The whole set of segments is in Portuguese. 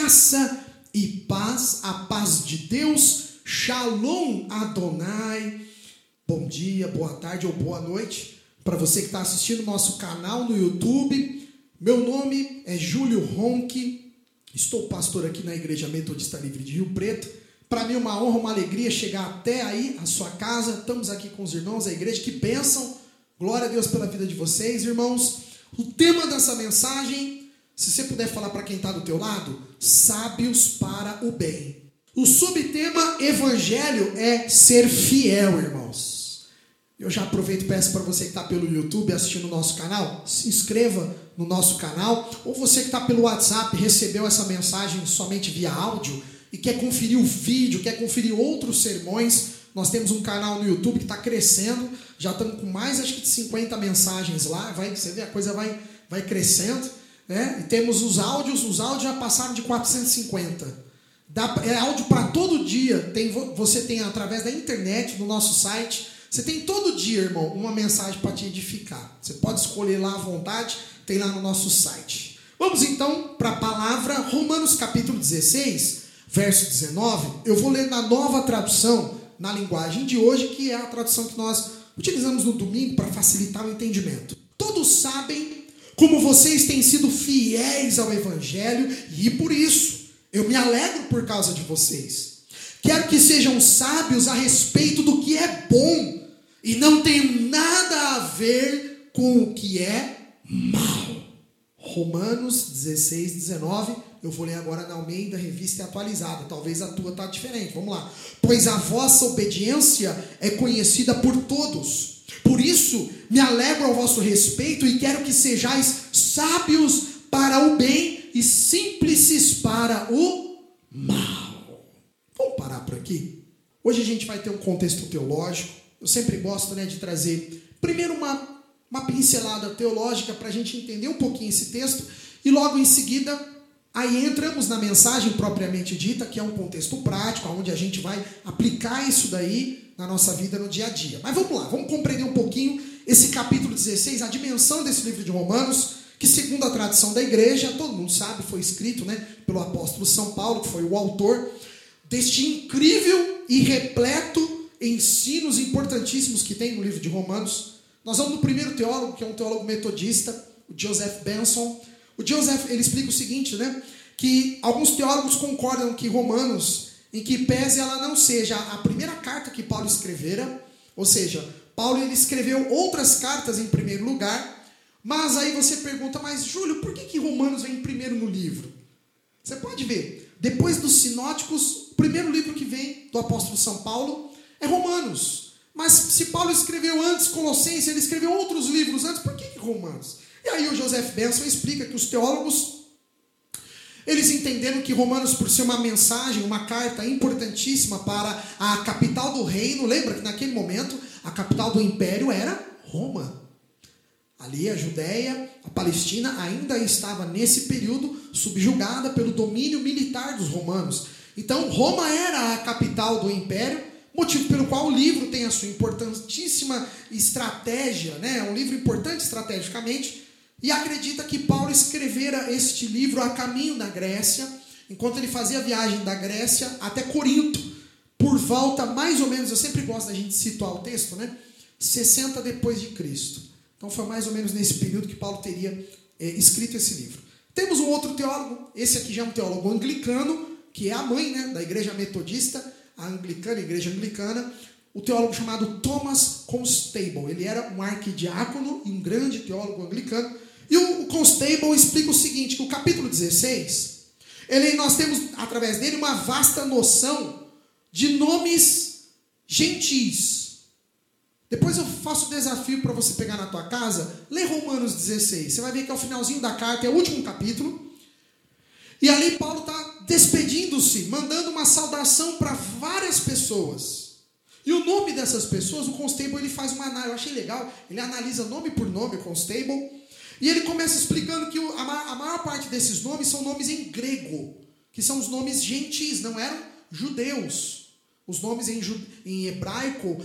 Graça e paz, a paz de Deus, Shalom Adonai. Bom dia, boa tarde ou boa noite para você que está assistindo o nosso canal no YouTube. Meu nome é Júlio Ronque, estou pastor aqui na Igreja Metodista Livre de Rio Preto. Para mim é uma honra, uma alegria chegar até aí a sua casa. Estamos aqui com os irmãos da igreja, que bênção. Glória a Deus pela vida de vocês, irmãos. O tema dessa mensagem, se você puder falar para quem está do teu lado, sábios para o bem. O subtema evangelho é ser fiel, irmãos. Eu já aproveito e peço para você que está pelo YouTube assistindo o nosso canal, se inscreva no nosso canal. Ou você que está pelo WhatsApp, recebeu essa mensagem somente via áudio e quer conferir o vídeo, quer conferir outros sermões, nós temos um canal no YouTube que está crescendo. Já estamos com mais, acho que de 50 mensagens lá. Você vê, a coisa vai crescendo. Né? E temos os áudios já passaram de 450. É áudio para todo dia. Você tem através da internet, no nosso site. Você tem todo dia, irmão, uma mensagem para te edificar. Você pode escolher lá à vontade, tem lá no nosso site. Vamos então para a palavra, Romanos capítulo 16, verso 19. Eu vou ler na Nova Tradução, na linguagem de hoje, que é a tradução que nós utilizamos no domingo para facilitar o entendimento. Todos sabem como vocês têm sido fiéis ao Evangelho e por isso eu me alegro por causa de vocês. Quero que sejam sábios a respeito do que é bom e não tenham nada a ver com o que é mal. Romanos 16, 19. Eu vou ler agora na Almeida, Revista e Atualizada. Talvez a tua está diferente. Vamos lá. Pois a vossa obediência é conhecida por todos. Por isso, me alegro ao vosso respeito e quero que sejais sábios para o bem e simples para o mal. Vamos parar por aqui? Hoje a gente vai ter um contexto teológico. Eu sempre gosto, de trazer primeiro uma pincelada teológica para a gente entender um pouquinho esse texto. E logo em seguida, aí entramos na mensagem propriamente dita, que é um contexto prático, onde a gente vai aplicar isso daí na nossa vida no dia a dia. Mas vamos lá, vamos compreender um pouquinho esse capítulo 16, a dimensão desse livro de Romanos, que segundo a tradição da igreja, todo mundo sabe, foi escrito pelo apóstolo São Paulo, que foi o autor deste incrível e repleto ensinos importantíssimos que tem no livro de Romanos. Nós vamos no primeiro teólogo, que é um teólogo metodista, o Joseph Benson. O Joseph, ele explica o seguinte, que alguns teólogos concordam que Romanos, em que pese ela não seja a primeira carta que Paulo escrevera, ou seja, Paulo ele escreveu outras cartas em primeiro lugar, mas aí você pergunta, mas Júlio, por que Romanos vem primeiro no livro? Você pode ver, depois dos sinóticos, o primeiro livro que vem do apóstolo São Paulo é Romanos. Mas se Paulo escreveu antes Colossenses, ele escreveu outros livros antes, por que Romanos? E aí o Joseph Benson explica que os teólogos, eles entenderam que Romanos, por ser uma mensagem, uma carta importantíssima para a capital do reino, lembra que naquele momento a capital do império era Roma. Ali a Judéia, a Palestina ainda estava nesse período subjugada pelo domínio militar dos romanos. Então Roma era a capital do império, motivo pelo qual o livro tem a sua importantíssima estratégia, é um livro importante estrategicamente. E acredita que Paulo escrevera este livro a caminho da Grécia, enquanto ele fazia a viagem da Grécia até Corinto, por volta mais ou menos, eu sempre gosto da gente situar o texto, 60 depois de Cristo. Então foi mais ou menos nesse período que Paulo teria escrito esse livro. Temos um outro teólogo, esse aqui já é um teólogo anglicano, que é a mãe da igreja metodista, a igreja anglicana, o teólogo chamado Thomas Constable. Ele era um arquidiácono e um grande teólogo anglicano. E o Constable explica o seguinte, que o capítulo 16, nós temos através dele uma vasta noção de nomes gentis. Depois eu faço o desafio para você pegar na tua casa, lê Romanos 16. Você vai ver que é o finalzinho da carta, é o último capítulo. E ali Paulo está despedindo-se, mandando uma saudação para várias pessoas. E o nome dessas pessoas, o Constable, ele faz uma análise, eu achei legal, ele analisa nome por nome, o Constable, e ele começa explicando que a maior parte desses nomes são nomes em grego, que são os nomes gentis, não eram judeus. Os nomes em hebraico,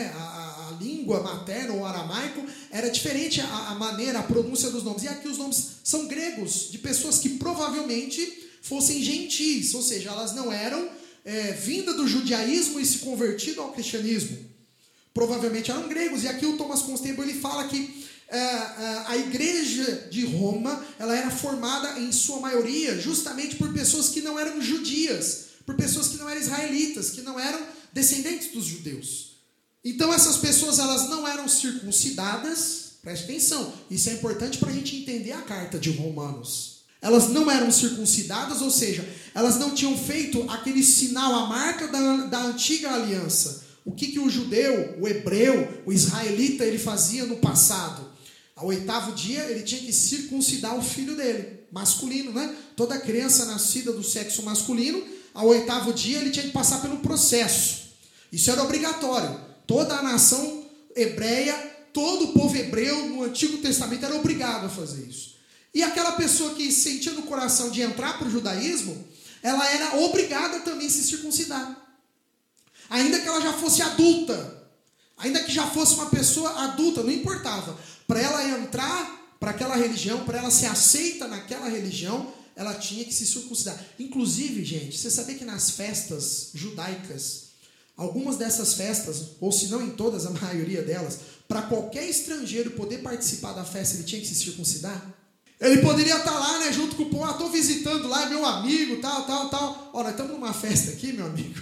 a língua materna ou aramaico, era diferente a maneira, a pronúncia dos nomes. E aqui os nomes são gregos, de pessoas que provavelmente fossem gentis, ou seja, elas não eram vinda do judaísmo e se convertido ao cristianismo. Provavelmente eram gregos. E aqui o Thomas Constable ele fala que a igreja de Roma ela era formada em sua maioria justamente por pessoas que não eram judias, por pessoas que não eram israelitas, que não eram descendentes dos judeus. Então essas pessoas elas não eram circuncidadas. Preste atenção, isso é importante para a gente entender a carta de Romanos. Elas não eram circuncidadas, ou seja, elas não tinham feito aquele sinal, a marca da antiga aliança. O que o judeu, o hebreu, o israelita, ele fazia no passado? Ao 8º dia, ele tinha que circuncidar o filho dele, masculino, né? Toda criança nascida do sexo masculino, ao 8º dia, ele tinha que passar pelo processo. Isso era obrigatório. Toda a nação hebreia, todo o povo hebreu no Antigo Testamento era obrigado a fazer isso. E aquela pessoa que sentia no coração de entrar para o judaísmo, ela era obrigada também a se circuncidar. Ainda que ela já fosse adulta, ainda que já fosse uma pessoa adulta, não importava. Para ela entrar para aquela religião, para ela ser aceita naquela religião, ela tinha que se circuncidar. Inclusive, gente, você sabia que nas festas judaicas, algumas dessas festas, ou se não em todas, a maioria delas, para qualquer estrangeiro poder participar da festa, ele tinha que se circuncidar? Ele poderia estar lá, né, junto com o povo, estou visitando lá, meu amigo, tal. Olha, estamos numa festa aqui, meu amigo.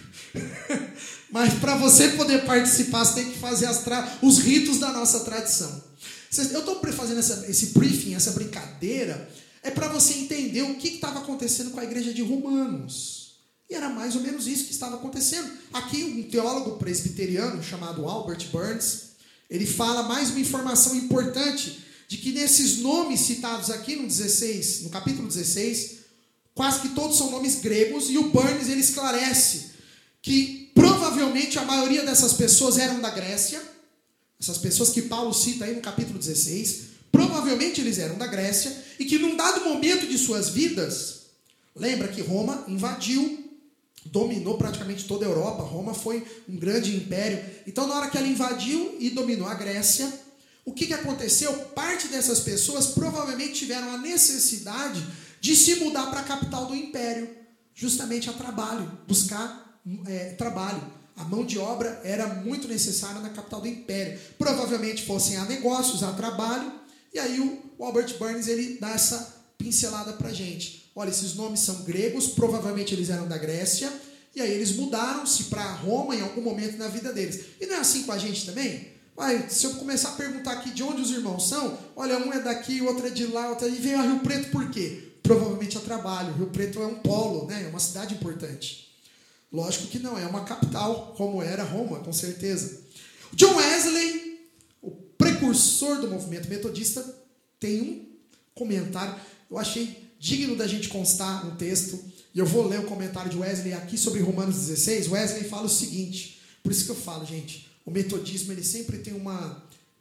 Mas para você poder participar, você tem que fazer os ritos da nossa tradição. Eu estou fazendo esse briefing, essa brincadeira, é para você entender o que estava acontecendo com a igreja de Romanos. E era mais ou menos isso que estava acontecendo. Aqui um teólogo presbiteriano chamado Albert Burns, ele fala mais uma informação importante, de que nesses nomes citados aqui no capítulo 16, quase que todos são nomes gregos, e o Burns ele esclarece que provavelmente a maioria dessas pessoas eram da Grécia, essas pessoas que Paulo cita aí no capítulo 16, provavelmente eles eram da Grécia, e que num dado momento de suas vidas, lembra que Roma invadiu, dominou praticamente toda a Europa, Roma foi um grande império, então na hora que ela invadiu e dominou a Grécia, o que aconteceu? Parte dessas pessoas provavelmente tiveram a necessidade de se mudar para a capital do império, justamente a trabalho, buscar trabalho. A mão de obra era muito necessária na capital do império. Provavelmente fossem a negócios, a trabalho, e aí o Albert Burns ele dá essa pincelada para a gente. Olha, esses nomes são gregos, provavelmente eles eram da Grécia, e aí eles mudaram-se para Roma em algum momento na vida deles. E não é assim com a gente também? Se eu começar a perguntar aqui de onde os irmãos são, olha, um é daqui, o outro é de lá, outro é... e veio a Rio Preto por quê? Provavelmente a trabalho. Rio Preto é um polo, né? É uma cidade importante. Lógico que não é uma capital, como era Roma, com certeza. John Wesley, o precursor do movimento metodista, tem um comentário, eu achei digno da gente constar no texto, e eu vou ler o comentário de Wesley aqui sobre Romanos 16. Wesley fala o seguinte, por isso que eu falo, gente, o metodismo ele sempre tem uma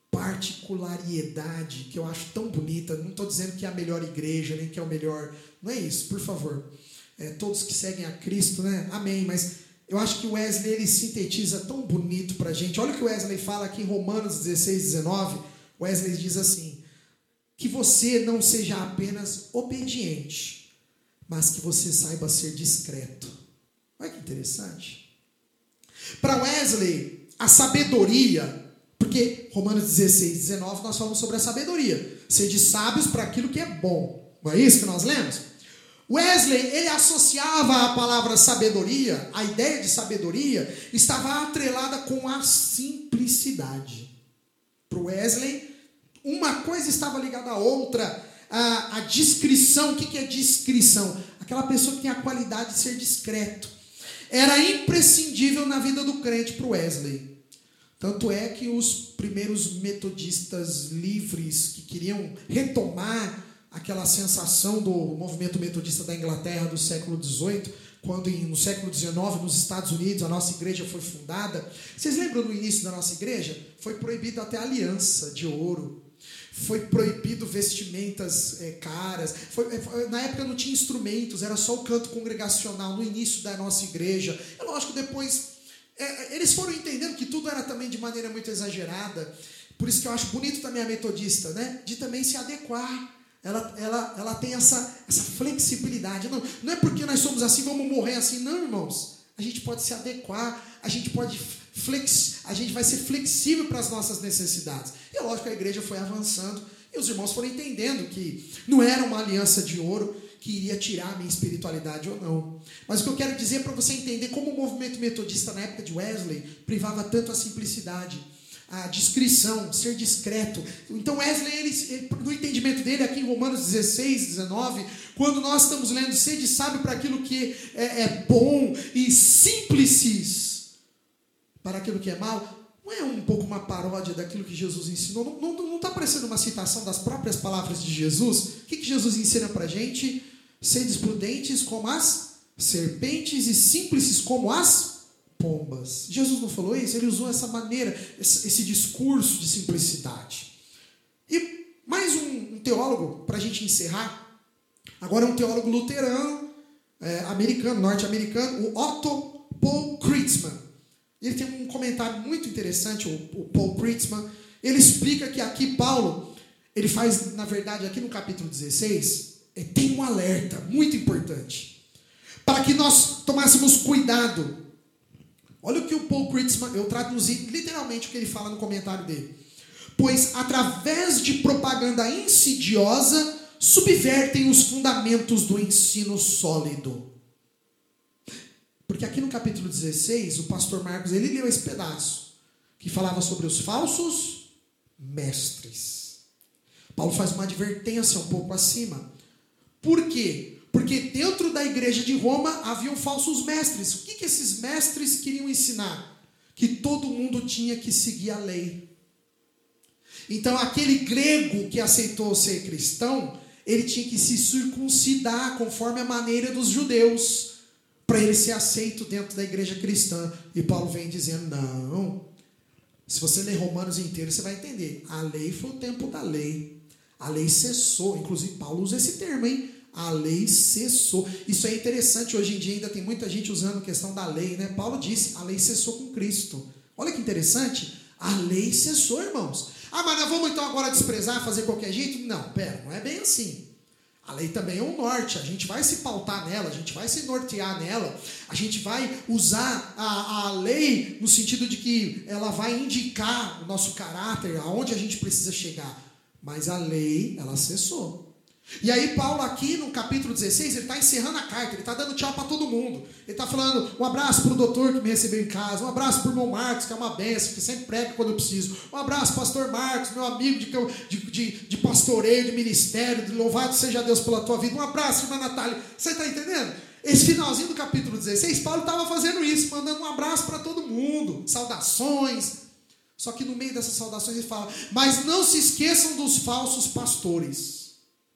particularidade que eu acho tão bonita. Não estou dizendo que é a melhor igreja, nem que é o melhor... Não é isso, por favor. Todos que seguem a Cristo, né? Amém. Mas eu acho que o Wesley ele sintetiza tão bonito para a gente. Olha o que o Wesley fala aqui em Romanos 16, 19. Wesley diz assim, que você não seja apenas obediente, mas que você saiba ser discreto. Olha que interessante. Para Wesley... a sabedoria, porque Romanos 16, 19, nós falamos sobre a sabedoria. Sede sábios para aquilo que é bom. Não é isso que nós lemos? Wesley, ele associava a palavra sabedoria, a ideia de sabedoria, estava atrelada com a simplicidade. Para Wesley, uma coisa estava ligada à outra. A discrição, o que é discrição? Aquela pessoa que tem a qualidade de ser discreto. Era imprescindível na vida do crente para o Wesley. Tanto é que os primeiros metodistas livres que queriam retomar aquela sensação do movimento metodista da Inglaterra do século XVIII, quando no século XIX, nos Estados Unidos, a nossa igreja foi fundada. Vocês lembram no início da nossa igreja? Foi proibido até aliança de ouro. Foi proibido vestimentas caras. Na época não tinha instrumentos, era só o canto congregacional no início da nossa igreja. É lógico, depois eles foram entendendo que tudo era também de maneira muito exagerada. Por isso que eu acho bonito também a metodista, né? De também se adequar ela tem essa flexibilidade. Não é porque nós somos assim, vamos morrer assim. Não, irmãos. A gente pode se adequar, a gente vai ser flexível para as nossas necessidades. E é lógico que a igreja foi avançando e os irmãos foram entendendo que não era uma aliança de ouro que iria tirar a minha espiritualidade ou não. Mas o que eu quero dizer é para você entender como o movimento metodista na época de Wesley privava tanto a simplicidade, a discrição, ser discreto. Então Wesley, ele, no entendimento dele, aqui em Romanos 16, 19, quando nós estamos lendo, sede sábio para aquilo que é bom e simples para aquilo que é mal, não é um pouco uma paródia daquilo que Jesus ensinou? Não está parecendo uma citação das próprias palavras de Jesus? O que Jesus ensina para a gente? Sedes prudentes como as serpentes e simples como as pombas. Jesus não falou isso? Ele usou essa maneira, esse discurso de simplicidade. E mais um teólogo, para a gente encerrar, agora é um teólogo luterano, americano, norte-americano, o Otto Paul Kritzman. Ele tem um comentário muito interessante, o Paul Kritzman. Ele explica que aqui Paulo, ele faz, na verdade, aqui no capítulo 16, tem um alerta muito importante, para que nós tomássemos cuidado. Olha o que o Paul Kritzman, eu traduzi literalmente o que ele fala no comentário dele. Pois através de propaganda insidiosa, subvertem os fundamentos do ensino sólido. Porque aqui no capítulo 16, o pastor Marcos, ele leu esse pedaço, que falava sobre os falsos mestres. Paulo faz uma advertência um pouco acima. Por quê? Porque dentro da igreja de Roma haviam falsos mestres. O que esses mestres queriam ensinar? Que todo mundo tinha que seguir a lei. Então aquele grego que aceitou ser cristão, ele tinha que se circuncidar conforme a maneira dos judeus, para ele ser aceito dentro da igreja cristã. E Paulo vem dizendo, não, se você ler Romanos inteiro, você vai entender. A lei foi o tempo da lei. A lei cessou. Inclusive Paulo usa esse termo, hein? A lei cessou. Isso é interessante, hoje em dia ainda tem muita gente usando a questão da lei, né? Paulo disse, a lei cessou com Cristo. Olha que interessante, a lei cessou, irmãos. Ah, mas nós vamos então agora desprezar, fazer qualquer jeito? Não, não é bem assim. A lei também é um norte, a gente vai se pautar nela, a gente vai se nortear nela, a gente vai usar a lei no sentido de que ela vai indicar o nosso caráter, aonde a gente precisa chegar. Mas a lei, ela cessou. E aí Paulo aqui no capítulo 16, ele está encerrando a carta, ele está dando tchau para todo mundo. Ele está falando um abraço para o doutor que me recebeu em casa, um abraço para o irmão Marcos, que é uma benção, que sempre prega quando eu preciso. Um abraço pastor Marcos, meu amigo de pastoreio, de ministério, de louvado seja Deus pela tua vida. Um abraço, irmã Natália. Você está entendendo? Esse finalzinho do capítulo 16, Paulo estava fazendo isso, mandando um abraço para todo mundo, saudações. Só que no meio dessas saudações ele fala, mas não se esqueçam dos falsos pastores.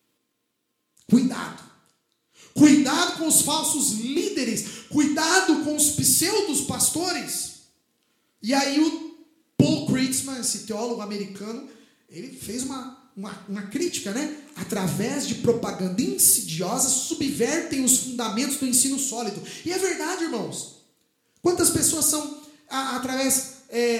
Cuidado. Cuidado com os falsos líderes. Cuidado com os pseudos pastores. E aí o Paul Kritzman, esse teólogo americano, ele fez uma crítica, né? Através de propaganda insidiosa, subvertem os fundamentos do ensino sólido. E é verdade, irmãos. Quantas pessoas são, através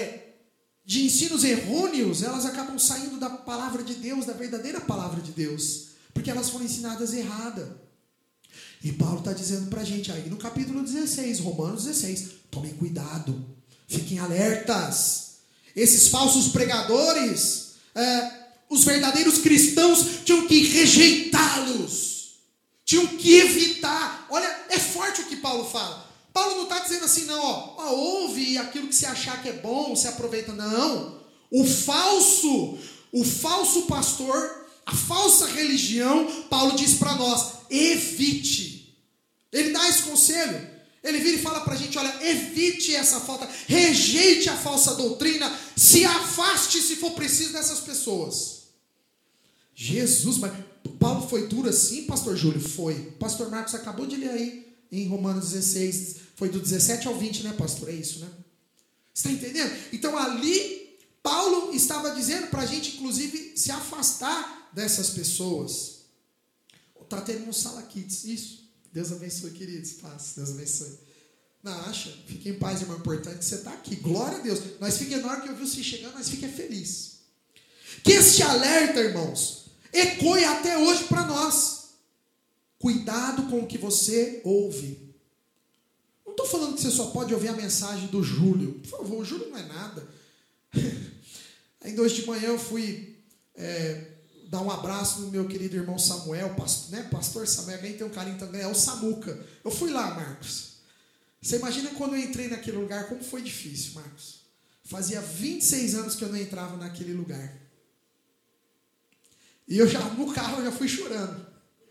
de ensinos errôneos, elas acabam saindo da palavra de Deus, da verdadeira palavra de Deus. Porque elas foram ensinadas errada. E Paulo está dizendo para a gente aí no capítulo 16, Romanos 16, tomem cuidado, fiquem alertas. Esses falsos pregadores, os verdadeiros cristãos tinham que rejeitá-los, tinham que evitar. Olha, é forte o que Paulo fala. Paulo não está dizendo assim, não, ouve aquilo que você achar que é bom, você aproveita. Não, o falso pastor, a falsa religião, Paulo diz para nós, evite. Ele dá esse conselho. Ele vira e fala para a gente, olha, evite essa falta, rejeite a falsa doutrina, se afaste se for preciso dessas pessoas. Jesus, mas Paulo foi duro assim, pastor Júlio? Foi. Pastor Marcos acabou de ler aí, em Romanos 16, foi do 17 ao 20, né, pastor? É isso, né? Você está entendendo? Então ali, Paulo estava dizendo para a gente, inclusive, se afastar dessas pessoas. Está tendo um sala kids, isso. Deus abençoe, queridos. Paz, Deus abençoe. Não, acha? Fique em paz, irmão. Importante que você está aqui. Glória a Deus. Nós fiquemos, na hora que eu vi você chegando, nós fiquemos felizes. Que este alerta, irmãos, ecoe até hoje para nós. Cuidado com o que você ouve. Não estou falando que você só pode ouvir a mensagem do Júlio. Por favor, o Júlio não é nada. Ainda hoje de manhã eu fui dar um abraço no meu querido irmão Samuel, pastor Samuel, alguém tem um carinho também, é o Samuca. Eu fui lá, Marcos. Você imagina quando eu entrei naquele lugar, como foi difícil, Marcos. Fazia 26 anos que eu não entrava naquele lugar. E no carro eu já fui chorando.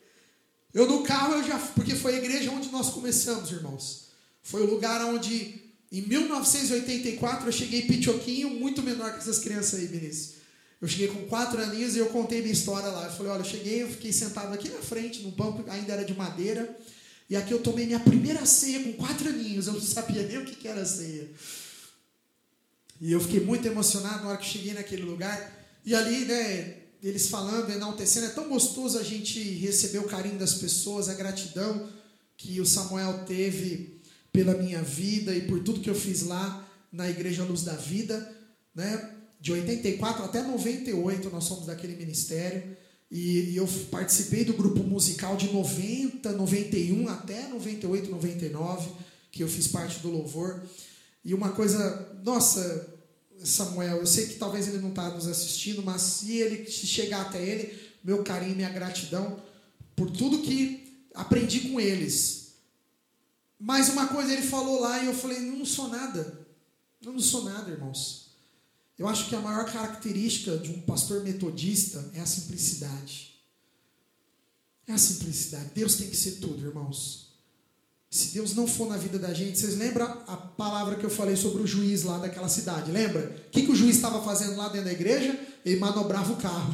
Porque foi a igreja onde nós começamos, irmãos. Foi o lugar onde, em 1984, eu cheguei pitoquinho, muito menor que essas crianças aí, Vinícius. Eu cheguei com 4 aninhos e eu contei minha história lá. Eu falei, olha, eu fiquei sentado aqui na frente, no banco, ainda era de madeira. E aqui eu tomei minha primeira ceia com 4 aninhos. Eu não sabia nem o que era ceia. E eu fiquei muito emocionado na hora que cheguei naquele lugar. E ali, eles falando, enaltecendo. É tão gostoso a gente receber o carinho das pessoas, a gratidão que o Samuel teve pela minha vida e por tudo que eu fiz lá na Igreja Luz da Vida, de 84 até 98 nós somos daquele ministério, e eu participei do grupo musical de 90, 91 até 98, 99, que eu fiz parte do louvor. E uma coisa, nossa, Samuel, eu sei que talvez ele não está nos assistindo, mas se chegar até ele, meu carinho e minha gratidão por tudo que aprendi com eles. Mas uma coisa ele falou lá e eu falei, eu não sou nada, irmãos. Eu acho que a maior característica de um pastor metodista é a simplicidade. É a simplicidade. Deus tem que ser tudo, irmãos. Se Deus não for na vida da gente, vocês lembram a palavra que eu falei sobre o juiz lá daquela cidade? Lembra? O que o juiz estava fazendo lá dentro da igreja? Ele manobrava o carro.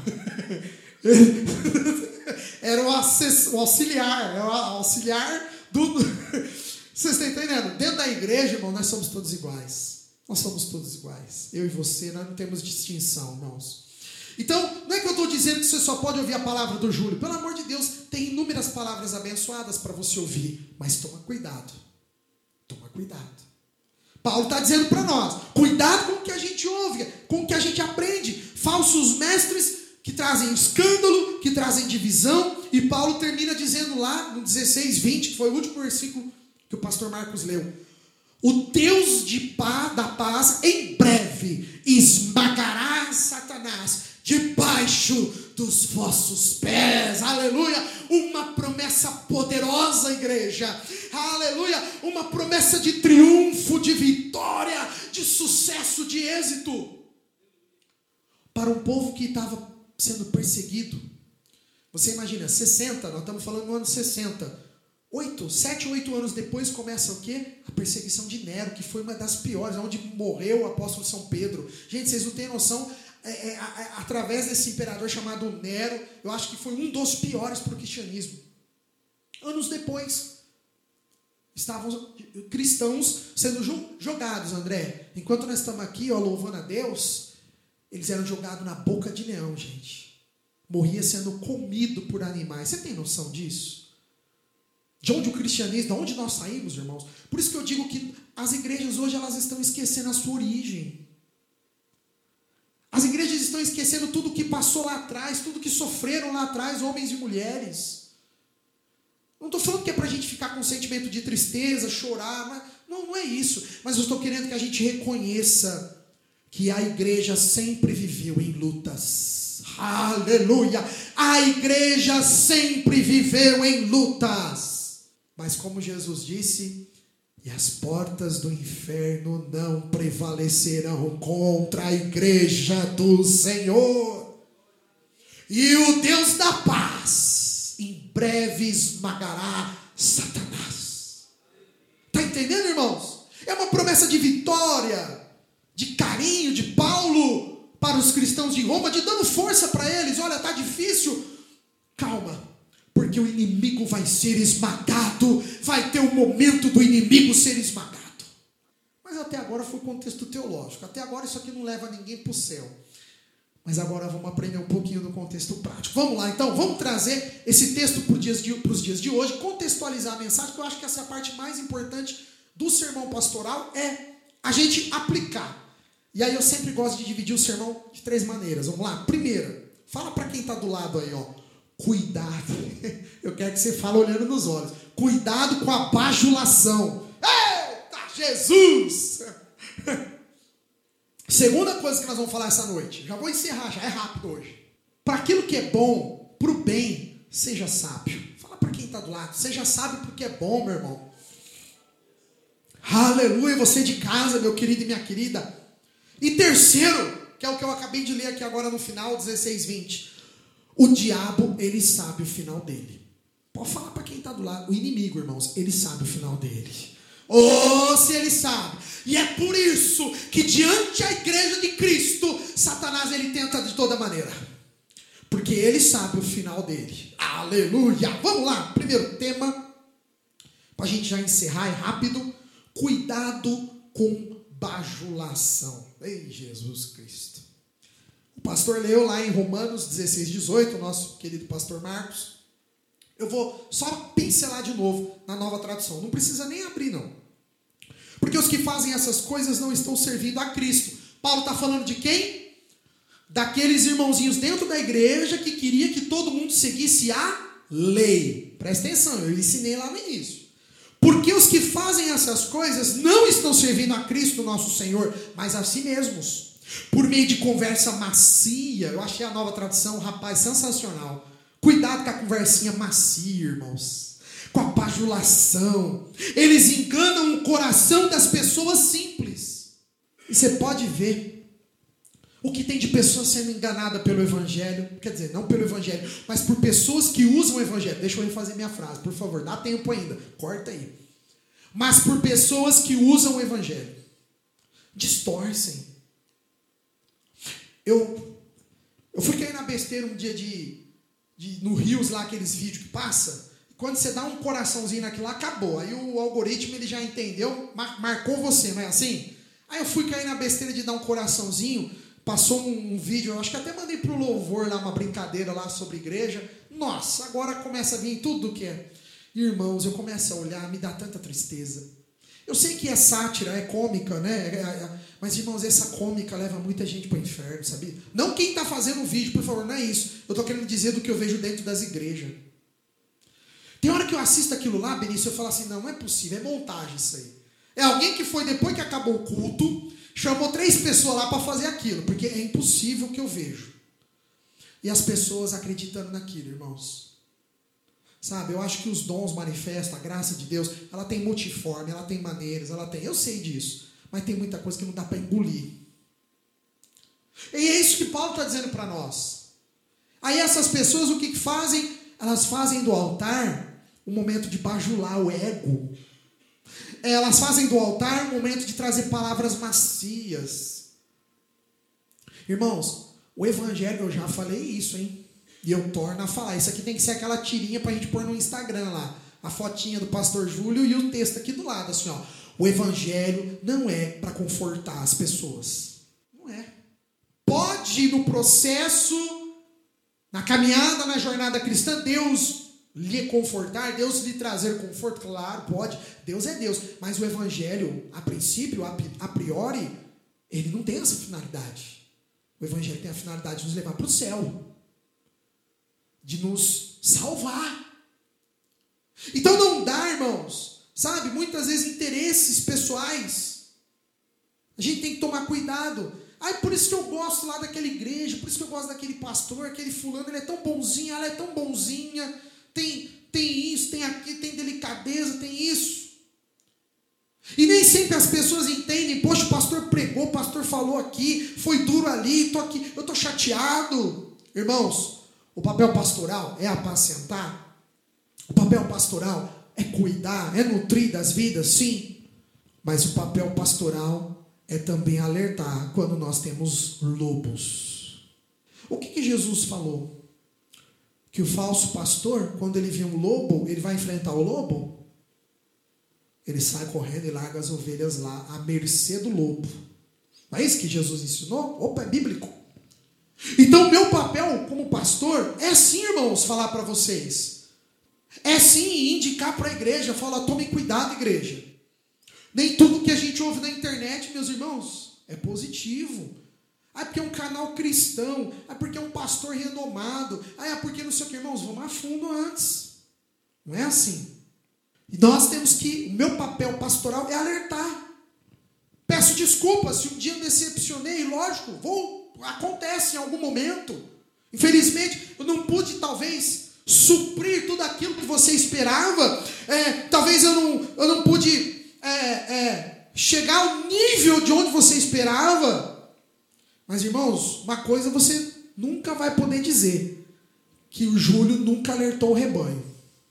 Era o auxiliar. Era o auxiliar do... Vocês estão entendendo? Dentro da igreja, irmão, nós somos todos iguais. Nós somos todos iguais. Eu e você, nós não temos distinção, irmãos. Então, não é que eu estou dizendo que você só pode ouvir a palavra do Júlio. Pelo amor de Deus, tem inúmeras palavras abençoadas para você ouvir. Mas toma cuidado. Toma cuidado. Paulo está dizendo para nós, cuidado com o que a gente ouve, com o que a gente aprende. Falsos mestres que trazem escândalo, que trazem divisão. E Paulo termina dizendo lá, no 16:20, que foi o último versículo que o pastor Marcos leu. O Deus da paz, em breve, esmagará Satanás debaixo dos vossos pés. Aleluia. Uma promessa poderosa, igreja. Aleluia. Uma promessa de triunfo, de vitória, de sucesso, de êxito. Para um povo que estava sendo perseguido. Você imagina, 60, nós estamos falando no ano 60. 7 ou 8 anos depois começa o quê? A perseguição de Nero, que foi uma das piores, onde morreu o apóstolo São Pedro. Gente, vocês não têm noção, através desse imperador chamado Nero, eu acho que foi um dos piores para o cristianismo. Anos depois, estavam cristãos sendo jogados, André. Enquanto nós estamos aqui, louvando a Deus, eles eram jogados na boca de leão, gente. Morria sendo comido por animais. Você tem noção disso? De onde o cristianismo, de onde nós saímos, irmãos? Por isso que eu digo que as igrejas hoje elas estão esquecendo a sua origem. As igrejas estão esquecendo tudo que passou lá atrás, tudo que sofreram lá atrás, homens e mulheres. Não estou falando que é para a gente ficar com um sentimento de tristeza, chorar, mas não é isso. Mas eu estou querendo que a gente reconheça que a igreja sempre viveu em lutas. Aleluia! A igreja sempre viveu em lutas. Mas como Jesus disse, e as portas do inferno não prevalecerão contra a igreja do Senhor. E o Deus da paz em breve esmagará Satanás. Está entendendo, irmãos? É uma promessa de vitória, de carinho de Paulo para os cristãos de Roma, de dando força para eles. Olha, está difícil. Calma. Porque o inimigo vai ser esmagado. Vai ter um momento do inimigo ser esmagado. Mas até agora foi contexto teológico. Até agora isso aqui não leva ninguém para o céu. Mas agora vamos aprender um pouquinho do contexto prático. Vamos lá então, vamos trazer esse texto para os dias de hoje. Contextualizar a mensagem, que eu acho que essa é a parte mais importante do sermão pastoral. É a gente aplicar. E aí eu sempre gosto de dividir o sermão de 3 maneiras. Vamos lá. Primeira, Fala para quem está do lado aí, ó. Cuidado. Eu quero que você fale olhando nos olhos. Cuidado com a bajulação. Eita, Jesus! Segunda coisa que nós vamos falar essa noite. Já vou encerrar, já é rápido hoje. Para aquilo que é bom, para o bem, seja sábio. Fala para quem está do lado. Seja sábio porque é bom, meu irmão. Aleluia, você de casa, meu querido e minha querida. E terceiro, que é o que eu acabei de ler aqui agora no final, 16:20. O diabo, ele sabe o final dele. Pode falar para quem está do lado. O inimigo, irmãos, ele sabe o final dele. Oh, se ele sabe. E é por isso que diante da igreja de Cristo, Satanás ele tenta de toda maneira. Porque ele sabe o final dele. Aleluia. Vamos lá, primeiro tema. Para a gente já encerrar, é rápido. Cuidado com bajulação. Ei, Jesus Cristo. O pastor leu lá em Romanos 16:18, o nosso querido pastor Marcos. Eu vou só pincelar de novo na nova tradução. Não precisa nem abrir, não. Porque os que fazem essas coisas não estão servindo a Cristo. Paulo está falando de quem? Daqueles irmãozinhos dentro da igreja que queria que todo mundo seguisse a lei. Presta atenção, eu ensinei lá no início. Porque os que fazem essas coisas não estão servindo a Cristo, nosso Senhor, mas a si mesmos. Por meio de conversa macia. Eu achei a nova tradução, rapaz, sensacional. Cuidado com a conversinha macia, irmãos. Com a bajulação. Eles enganam o coração das pessoas simples. E você pode ver o que tem de pessoas sendo enganadas pelo Evangelho. Quer dizer, não pelo Evangelho, mas por pessoas que usam o Evangelho. Deixa eu refazer minha frase, por favor. Dá tempo ainda. Corta aí. Mas por pessoas que usam o Evangelho. Distorcem. Eu fui cair na besteira um dia no Rios lá, aqueles vídeos que passa. Quando você dá um coraçãozinho naquilo lá, acabou. Aí o algoritmo ele já entendeu, marcou você, não é assim? Aí eu fui cair na besteira de dar um coraçãozinho. Passou um vídeo, eu acho que até mandei pro Louvor lá, uma brincadeira lá sobre igreja. Nossa, agora começa a vir tudo que é. Irmãos, eu começo a olhar, me dá tanta tristeza. Eu sei que é sátira, é cômica, né? Mas, irmãos, essa cômica leva muita gente para o inferno, sabia? Não quem está fazendo o vídeo, por favor, não é isso. Eu estou querendo dizer do que eu vejo dentro das igrejas. Tem hora que eu assisto aquilo lá, Benício, eu falo assim, não é possível, é montagem isso aí. É alguém que foi, depois que acabou o culto, chamou 3 pessoas lá para fazer aquilo, porque é impossível o que eu vejo. E as pessoas acreditando naquilo, irmãos. Sabe, eu acho que os dons manifestam, a graça de Deus, ela tem multiforme, ela tem maneiras, ela tem, eu sei disso, mas tem muita coisa que não dá para engolir. E é isso que Paulo está dizendo para nós. Aí essas pessoas, o que fazem? Elas fazem do altar um momento de bajular o ego. Elas fazem do altar um momento de trazer palavras macias. Irmãos, o evangelho, eu já falei isso, hein? E eu torno a falar. Isso aqui tem que ser aquela tirinha para a gente pôr no Instagram lá. A fotinha do pastor Júlio e o texto aqui do lado, assim, ó. O evangelho não é para confortar as pessoas. Não é. Pode, no processo, na caminhada, na jornada cristã, Deus lhe confortar, Deus lhe trazer conforto, claro, pode. Deus é Deus. Mas o evangelho, a princípio, a priori, ele não tem essa finalidade. O evangelho tem a finalidade de nos levar para o céu. De nos salvar. Então não dá, irmãos, sabe, muitas vezes interesses pessoais. A gente tem que tomar cuidado. Ai, por isso que eu gosto lá daquela igreja, por isso que eu gosto daquele pastor, aquele fulano, ele é tão bonzinho, ela é tão bonzinha, tem isso, tem aquilo, tem delicadeza, tem isso. E nem sempre as pessoas entendem, poxa, o pastor pregou, o pastor falou aqui, foi duro ali, tô aqui, eu estou chateado. Irmãos, o papel pastoral é apacentar. O papel pastoral é cuidar, é nutrir das vidas, sim. Mas o papel pastoral é também alertar quando nós temos lobos. O que Jesus falou? Que o falso pastor, quando ele vê um lobo, ele vai enfrentar o lobo? Ele sai correndo e larga as ovelhas lá, à mercê do lobo. Não é isso que Jesus ensinou? Opa, é bíblico. Então, meu papel como pastor é sim, irmãos, falar para vocês. É sim indicar para a igreja, falar, tomem cuidado, igreja. Nem tudo que a gente ouve na internet, meus irmãos, é positivo. Ah, porque é um canal cristão. Ah, porque é um pastor renomado. Ah, é porque não sei o que. Irmãos, vamos a fundo antes. Não é assim. E nós temos que, o meu papel pastoral é alertar. Peço desculpas se um dia eu decepcionei, lógico, acontece em algum momento. Infelizmente, eu não pude, talvez, suprir tudo aquilo que você esperava. Talvez eu não pude chegar ao nível de onde você esperava. Mas, irmãos, uma coisa você nunca vai poder dizer, que o Júlio nunca alertou o rebanho.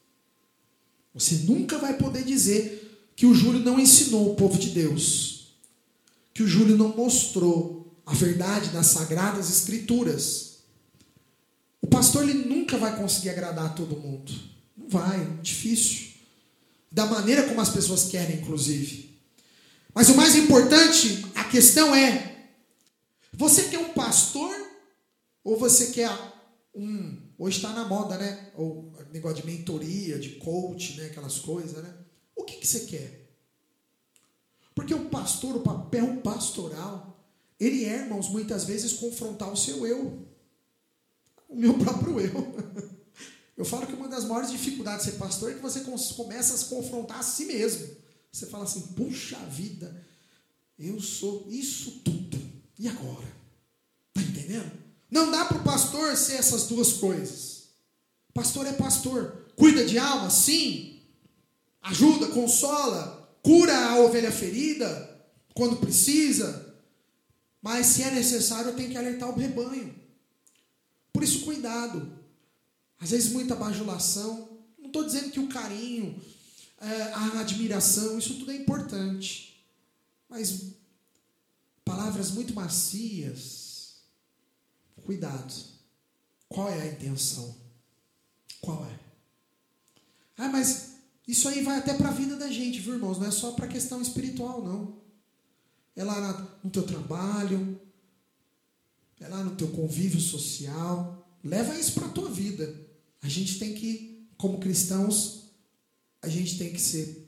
Você nunca vai poder dizer que o Júlio não ensinou o povo de Deus, que o Júlio não mostrou a verdade das Sagradas Escrituras. O pastor ele nunca vai conseguir agradar todo mundo. Não vai, é difícil. Da maneira como as pessoas querem, inclusive. Mas o mais importante, a questão é, você quer um pastor ou você quer hoje está na moda, né? O negócio de mentoria, de coach, né? Aquelas coisas, né? O que você quer? Porque o pastor, o papel pastoral, ele é, irmãos, muitas vezes confrontar o seu eu. O meu próprio eu. Eu falo que uma das maiores dificuldades de ser pastor é que você começa a se confrontar a si mesmo. Você fala assim, puxa vida, eu sou isso tudo. E agora? Está entendendo? Não dá para o pastor ser essas duas coisas. Pastor é pastor. Cuida de alma? Sim. Ajuda, consola, cura a ovelha ferida quando precisa. Mas se é necessário, eu tenho que alertar o rebanho. Por isso, cuidado. Às vezes, muita bajulação. Não estou dizendo que o carinho, a admiração, isso tudo é importante. Mas palavras muito macias. Cuidado. Qual é a intenção? Qual é? Ah, mas isso aí vai até para a vida da gente, viu, irmãos? Não é só para a questão espiritual, não. É lá no teu trabalho, é lá no teu convívio social. Leva isso para a tua vida. A gente tem que, como cristãos, a gente tem que ser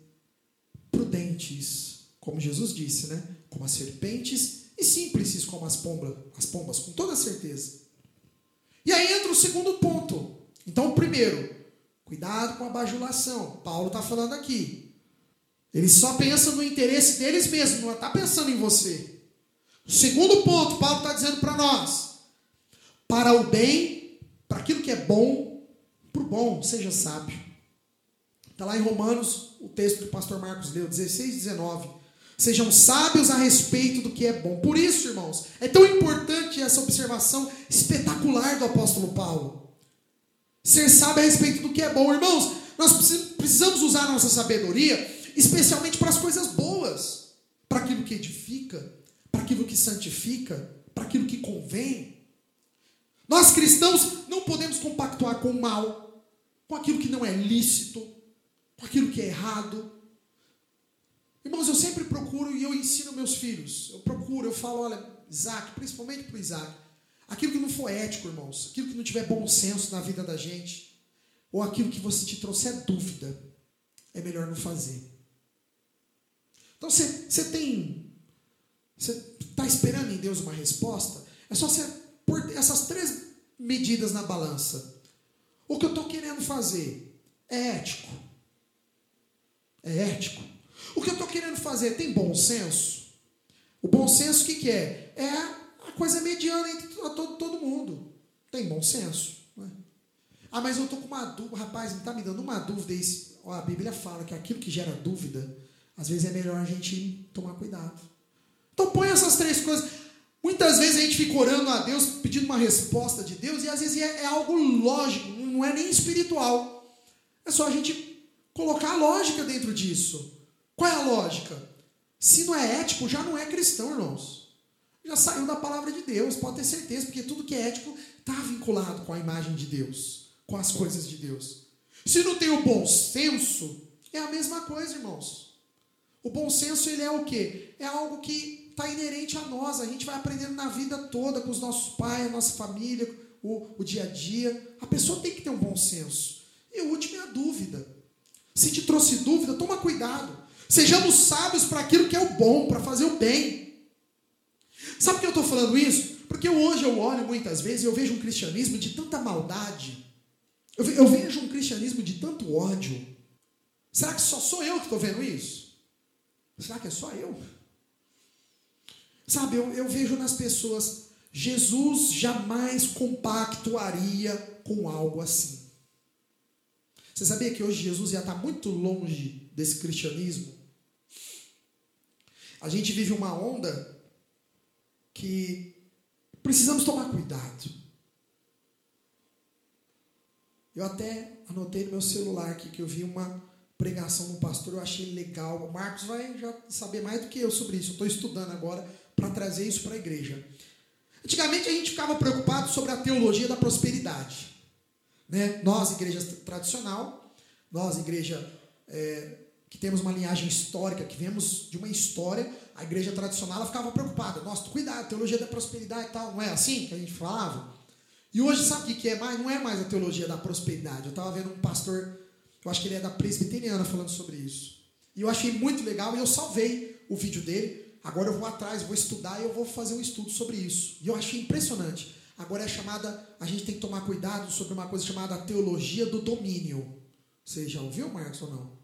prudentes, como Jesus disse, né? Como as serpentes e simples como as pombas, com toda certeza. E aí entra o segundo ponto. Então, o primeiro, cuidado com a bajulação. Paulo está falando aqui. Eles só pensam no interesse deles mesmos, não está pensando em você. O segundo ponto, Paulo está dizendo para nós. Para o bem, para aquilo que é bom, para o bom, seja sábio. Está lá em Romanos, o texto que o pastor Marcos leu, 16 e 19. Sejam sábios a respeito do que é bom. Por isso, irmãos, é tão importante essa observação espetacular do apóstolo Paulo. Ser sábio a respeito do que é bom. Irmãos, nós precisamos usar a nossa sabedoria, especialmente para as coisas boas. Para aquilo que edifica, para aquilo que santifica, para aquilo que convém. Nós cristãos não podemos compactuar com o mal, com aquilo que não é lícito, com aquilo que é errado. Irmãos, eu sempre procuro e eu ensino meus filhos. Eu falo, olha, Isaac, principalmente para o Isaac, aquilo que não for ético, irmãos, aquilo que não tiver bom senso na vida da gente, ou aquilo que você te trouxer dúvida, é melhor não fazer. Então, você está esperando em Deus uma resposta? É só você pôr essas 3 medidas na balança. O que eu estou querendo fazer é ético? É ético? O que eu estou querendo fazer tem bom senso? O bom senso o que é? É a coisa mediana entre todo mundo. Tem bom senso. Não é? Ah, mas eu estou com uma dúvida. Rapaz, está me dando uma dúvida. A Bíblia fala que aquilo que gera dúvida, às vezes é melhor a gente tomar cuidado. Então põe essas 3 coisas. Muitas vezes a gente fica orando a Deus, pedindo uma resposta de Deus, e às vezes é algo lógico, não é nem espiritual. É só a gente colocar a lógica dentro disso. Qual é a lógica? Se não é ético, já não é cristão, irmãos. Já saiu da palavra de Deus, pode ter certeza, porque tudo que é ético está vinculado com a imagem de Deus, com as coisas de Deus. Se não tem o bom senso, é a mesma coisa, irmãos. O bom senso, ele é o quê? É algo que está inerente a nós, a gente vai aprendendo na vida toda, com os nossos pais, a nossa família, o dia a dia. A pessoa tem que ter um bom senso. E o último é a dúvida. Se te trouxe dúvida, toma cuidado. Sejamos sábios para aquilo que é o bom, para fazer o bem. Sabe por que eu estou falando isso? Porque hoje eu olho muitas vezes e eu vejo um cristianismo de tanta maldade. Eu vejo um cristianismo de tanto ódio. Será que só sou eu que estou vendo isso? Será que é só eu? Sabe, eu vejo nas pessoas, Jesus jamais compactuaria com algo assim. Você sabia que hoje Jesus já está muito longe desse cristianismo? A gente vive uma onda que precisamos tomar cuidado. Eu até anotei no meu celular aqui que eu vi uma pregação de um pastor, eu achei legal. O Marcos vai já saber mais do que eu sobre isso. Eu estou estudando agora para trazer isso para a igreja. Antigamente a gente ficava preocupado sobre a teologia da prosperidade. Né? Nós, igreja tradicional, nós, igreja que temos uma linhagem histórica, que vemos de uma história, a igreja tradicional ela ficava preocupada. Nossa, cuidado, teologia da prosperidade e tal. Não é assim que a gente falava? E hoje, sabe o que é mais? Não é mais a teologia da prosperidade. Eu estava vendo um pastor, eu acho que ele é da Presbiteriana, falando sobre isso. E eu achei muito legal e eu salvei o vídeo dele. Agora eu vou atrás, vou estudar e eu vou fazer um estudo sobre isso. E eu achei impressionante. Agora a gente tem que tomar cuidado sobre uma coisa chamada teologia do domínio. Você já ouviu, Marcos, ou não?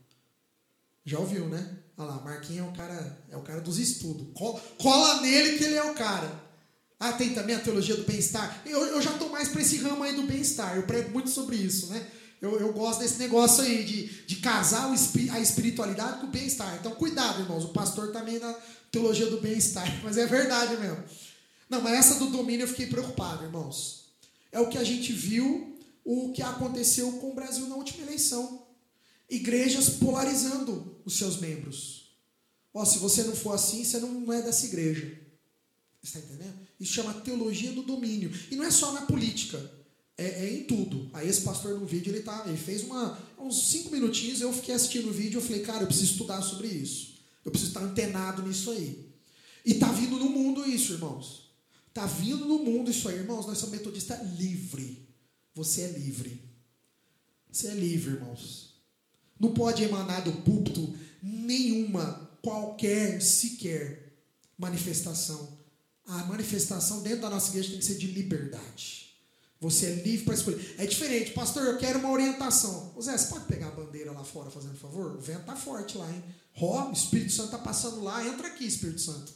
Já ouviu, né? Olha lá, Marquinhos é o cara dos estudos. Cola nele que ele é o cara. Ah, tem também a teologia do bem-estar. Eu já estou mais para esse ramo aí do bem-estar. Eu prego muito sobre isso, né? Eu gosto desse negócio aí de casar a espiritualidade com o bem-estar. Então, cuidado, irmãos. O pastor também na teologia do bem-estar. Mas é verdade mesmo. Não, mas essa do domínio eu fiquei preocupado, irmãos. É o que a gente viu, o que aconteceu com o Brasil na última eleição. Igrejas polarizando os seus membros. Se você não for assim, você não é dessa igreja. Você está entendendo? Isso chama teologia do domínio. E não é só na política. É em tudo. Aí esse pastor no vídeo, ele fez uns 5 minutinhos, eu fiquei assistindo o vídeo, eu falei, cara, eu preciso estudar sobre isso. Eu preciso estar antenado nisso aí. E está vindo no mundo isso, irmãos. Está vindo no mundo isso aí, irmãos. Nós somos metodistas livre. Você é livre. Você é livre, irmãos. Não pode emanar do púlpito nenhuma, qualquer, sequer manifestação. A manifestação dentro da nossa igreja tem que ser de liberdade. Você é livre para escolher. É diferente. Pastor, eu quero uma orientação. Zé, você pode pegar a bandeira lá fora, fazendo favor? O vento está forte lá, hein? O Espírito Santo está passando lá. Entra aqui, Espírito Santo.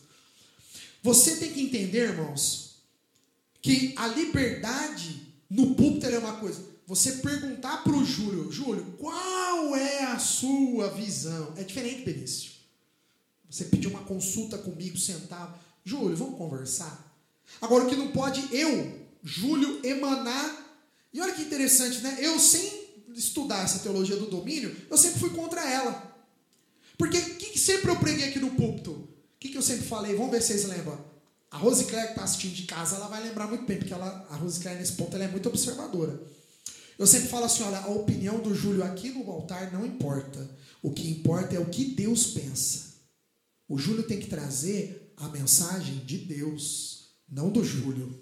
Você tem que entender, irmãos, que a liberdade no púlpito é uma coisa. Você perguntar para o Júlio, qual é a sua visão? É diferente, Benício. Você pedir uma consulta comigo, sentar. Júlio, vamos conversar? Agora, o que não pode, Júlio, emanar. E olha que interessante, né? Eu, sem estudar essa teologia do domínio, eu sempre fui contra ela. Porque o que sempre eu preguei aqui no púlpito? O que eu sempre falei? Vamos ver se vocês lembram. A Rose Claire que está assistindo de casa, ela vai lembrar muito bem, porque a Rose Claire, nesse ponto, ela é muito observadora. Eu sempre falo assim, olha, a opinião do Júlio aqui no altar não importa. O que importa é o que Deus pensa. O Júlio tem que trazer a mensagem de Deus, não do Júlio.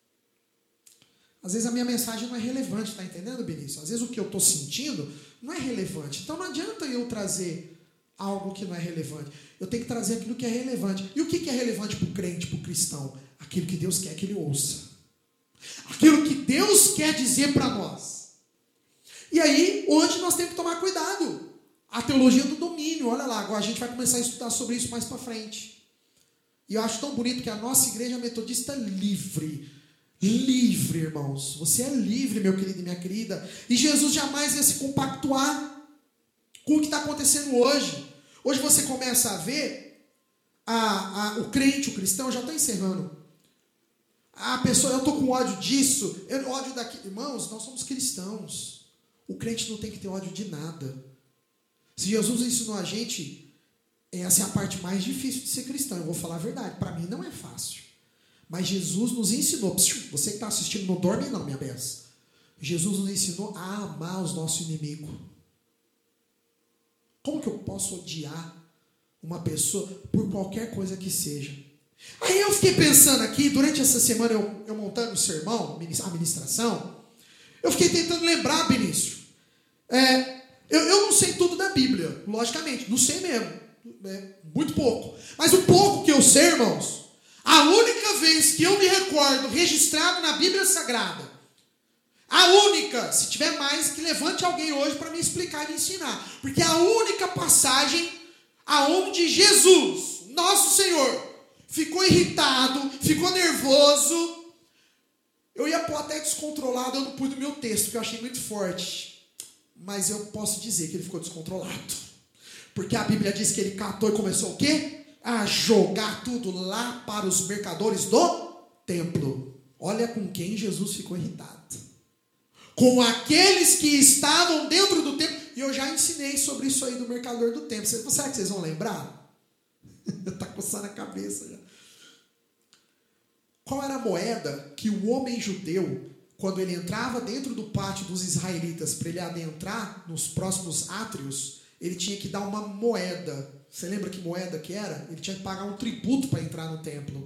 Às vezes a minha mensagem não é relevante, está entendendo, Benício? Às vezes o que eu estou sentindo não é relevante. Então não adianta eu trazer algo que não é relevante. Eu tenho que trazer aquilo que é relevante. E o que é relevante para o crente, para o cristão? Aquilo que Deus quer que ele ouça. Aquilo que Deus quer dizer para nós. E aí, hoje nós temos que tomar cuidado. A teologia do domínio, olha lá, agora a gente vai começar a estudar sobre isso mais para frente. E eu acho tão bonito que a nossa igreja metodista é livre. Livre, irmãos. Você é livre, meu querido e minha querida. E Jesus jamais ia se compactuar com o que está acontecendo hoje. Hoje você começa a ver o crente, o cristão, eu já estou encerrando. A pessoa, eu estou com ódio disso, ódio daquilo. Irmãos, nós somos cristãos. O crente não tem que ter ódio de nada. Se Jesus ensinou a gente, essa é a parte mais difícil de ser cristão. Eu vou falar a verdade, para mim não é fácil. Mas Jesus nos ensinou. Você que está assistindo, não dorme não, minha benção. Jesus nos ensinou a amar os nossos inimigos. Como que eu posso odiar uma pessoa por qualquer coisa que seja? Aí eu fiquei pensando aqui, durante essa semana, eu montando o sermão, a ministração, eu fiquei tentando lembrar, Benício. Eu não sei tudo da Bíblia, logicamente, não sei mesmo. Muito pouco. Mas o pouco que eu sei, irmãos, A única vez que eu me recordo, registrado na Bíblia Sagrada, a única, se tiver mais, que levante alguém hoje para me explicar e me ensinar. Porque a única passagem aonde Jesus, nosso Senhor, ficou irritado, ficou nervoso. Eu ia pôr até descontrolado, eu não pus no meu texto, porque eu achei muito forte. Mas eu posso dizer que ele ficou descontrolado. Porque a Bíblia diz que ele catou e começou o quê? A jogar tudo lá para os mercadores do templo. Olha com quem Jesus ficou irritado. Com aqueles que estavam dentro do templo. E eu já ensinei sobre isso aí do mercador do templo. Será que vocês vão lembrar? Está coçando a cabeça já. Qual era a moeda que o homem judeu, quando ele entrava dentro do pátio dos israelitas, para ele adentrar nos próximos átrios, ele tinha que dar uma moeda. Você lembra que moeda que era? Ele tinha que pagar um tributo para entrar no templo.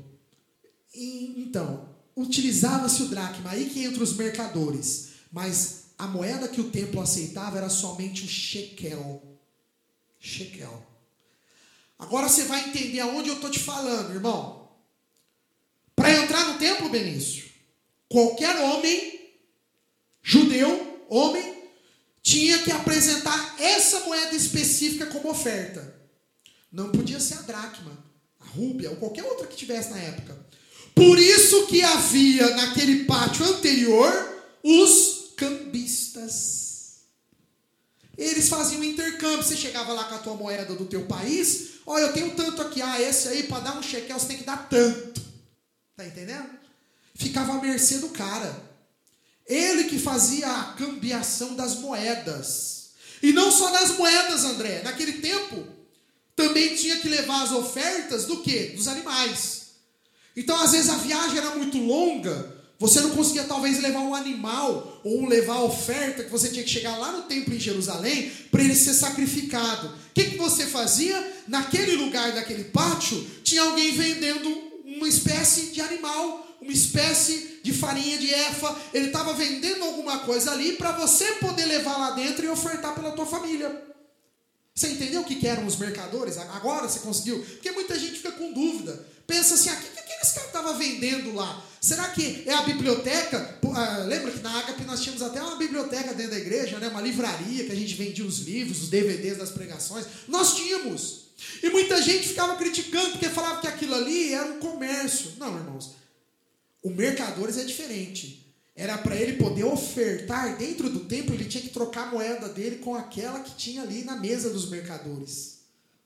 Então, utilizava-se o dracma, aí que entra os mercadores. Mas a moeda que o templo aceitava era somente o shekel. Shekel. Agora você vai entender aonde eu estou te falando, irmão. Para entrar no templo, Benício, qualquer homem, judeu, homem, tinha que apresentar essa moeda específica como oferta. Não podia ser a dracma, a rúbia ou qualquer outra que tivesse na época. Por isso que havia naquele pátio anterior os cambistas. Eles faziam intercâmbio. Você chegava lá com a tua moeda do teu país. Ó, eu tenho tanto aqui. Ah, esse aí para dar um shekel você tem que dar tanto. Tá entendendo? Ficava à mercê do cara. Ele que fazia a cambiação das moedas. E não só das moedas, André. Naquele tempo, também tinha que levar as ofertas do quê? Dos animais. Então, às vezes, a viagem era muito longa. Você não conseguia, talvez, levar um animal ou levar a oferta que você tinha que chegar lá no templo em Jerusalém para ele ser sacrificado. O que você fazia? Naquele lugar, naquele pátio, tinha alguém vendendo uma espécie de animal, uma espécie de farinha de efa. Ele estava vendendo alguma coisa ali para você poder levar lá dentro e ofertar pela tua família. Você entendeu o que eram os mercadores? Agora você conseguiu? Porque muita gente fica com dúvida. Pensa assim, o que aqueles caras estavam vendendo lá? Será que é a biblioteca? Lembra que na Ágape nós tínhamos até uma biblioteca dentro da igreja, né? Uma livraria que a gente vendia os livros, os DVDs das pregações. Nós tínhamos. E muita gente ficava criticando porque falava que aquilo ali era um comércio. Não, irmãos. O mercadores é diferente. Era para ele poder ofertar dentro do templo, ele tinha que trocar a moeda dele com aquela que tinha ali na mesa dos mercadores.